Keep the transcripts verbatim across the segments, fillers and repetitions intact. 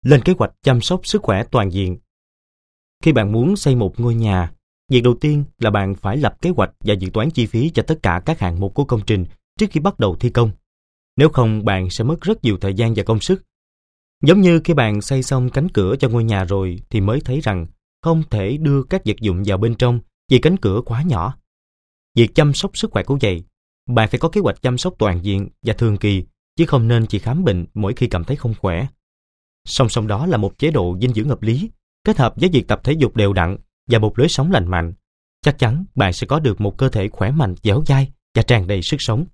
Lên kế hoạch chăm sóc sức khỏe toàn diện. Khi bạn muốn xây một ngôi nhà, việc đầu tiên là bạn phải lập kế hoạch và dự toán chi phí cho tất cả các hạng mục của công trình trước khi bắt đầu thi công. Nếu không, bạn sẽ mất rất nhiều thời gian và công sức. Giống như khi bạn xây xong cánh cửa cho ngôi nhà rồi thì mới thấy rằng không thể đưa các vật dụng vào bên trong vì cánh cửa quá nhỏ. Việc chăm sóc sức khỏe cũng vậy. Bạn phải có kế hoạch chăm sóc toàn diện và thường kỳ, chứ không nên chỉ khám bệnh mỗi khi cảm thấy không khỏe. Song song đó là một chế độ dinh dưỡng hợp lý, kết hợp với việc tập thể dục đều đặn và một lối sống lành mạnh. Chắc chắn bạn sẽ có được một cơ thể khỏe mạnh, dẻo dai và tràn đầy sức sống.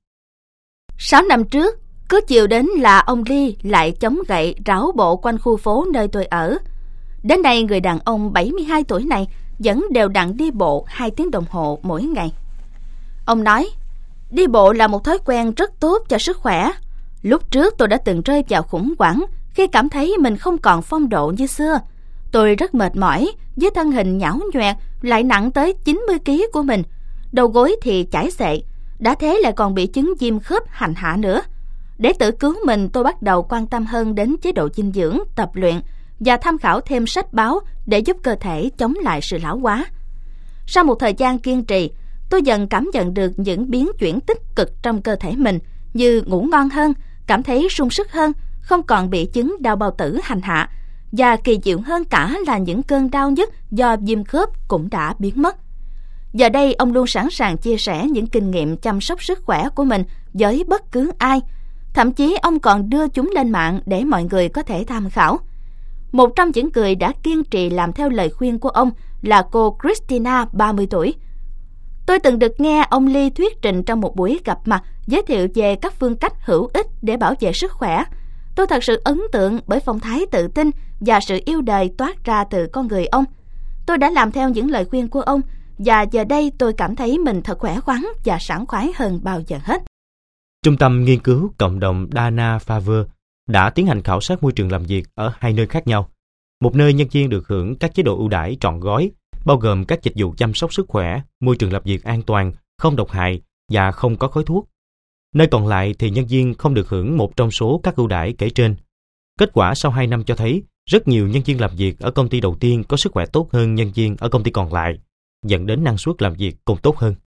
Sáu năm trước, cứ chiều đến là ông Lee lại chống gậy rảo bộ quanh khu phố nơi tôi ở. Đến nay, người đàn ông bảy mươi hai tuổi này vẫn đều đặn đi bộ hai tiếng đồng hồ mỗi ngày. Ông nói, đi bộ là một thói quen rất tốt cho sức khỏe. Lúc trước tôi đã từng rơi vào khủng hoảng khi cảm thấy mình không còn phong độ như xưa. Tôi rất mệt mỏi với thân hình nhão nhoẹt lại nặng tới chín mươi ki lô gam của mình. Đầu gối thì chảy xệ, đã thế lại còn bị chứng viêm khớp hành hạ nữa. Để tự cứu mình, tôi bắt đầu quan tâm hơn đến chế độ dinh dưỡng, tập luyện và tham khảo thêm sách báo để giúp cơ thể chống lại sự lão hóa. Sau một thời gian kiên trì, tôi dần cảm nhận được những biến chuyển tích cực trong cơ thể mình, như ngủ ngon hơn, cảm thấy sung sức hơn, không còn bị chứng đau bao tử hành hạ, và kỳ diệu hơn cả là những cơn đau nhức do viêm khớp cũng đã biến mất. Giờ đây, ông luôn sẵn sàng chia sẻ những kinh nghiệm chăm sóc sức khỏe của mình với bất cứ ai. Thậm chí ông còn đưa chúng lên mạng để mọi người có thể tham khảo. Một trong những người đã kiên trì làm theo lời khuyên của ông là cô Christina, ba mươi tuổi. Tôi từng được nghe ông Lee thuyết trình trong một buổi gặp mặt giới thiệu về các phương cách hữu ích để bảo vệ sức khỏe. Tôi thật sự ấn tượng bởi phong thái tự tin và sự yêu đời toát ra từ con người ông. Tôi đã làm theo những lời khuyên của ông, và giờ đây tôi cảm thấy mình thật khỏe khoắn và sảng khoái hơn bao giờ hết. Trung tâm Nghiên cứu Cộng đồng Dana-Farber đã tiến hành khảo sát môi trường làm việc ở hai nơi khác nhau. Một nơi nhân viên được hưởng các chế độ ưu đãi trọn gói, bao gồm các dịch vụ chăm sóc sức khỏe, môi trường làm việc an toàn, không độc hại và không có khói thuốc. Nơi còn lại thì nhân viên không được hưởng một trong số các ưu đãi kể trên. Kết quả sau hai năm cho thấy rất nhiều nhân viên làm việc ở công ty đầu tiên có sức khỏe tốt hơn nhân viên ở công ty còn lại, dẫn đến năng suất làm việc cũng tốt hơn.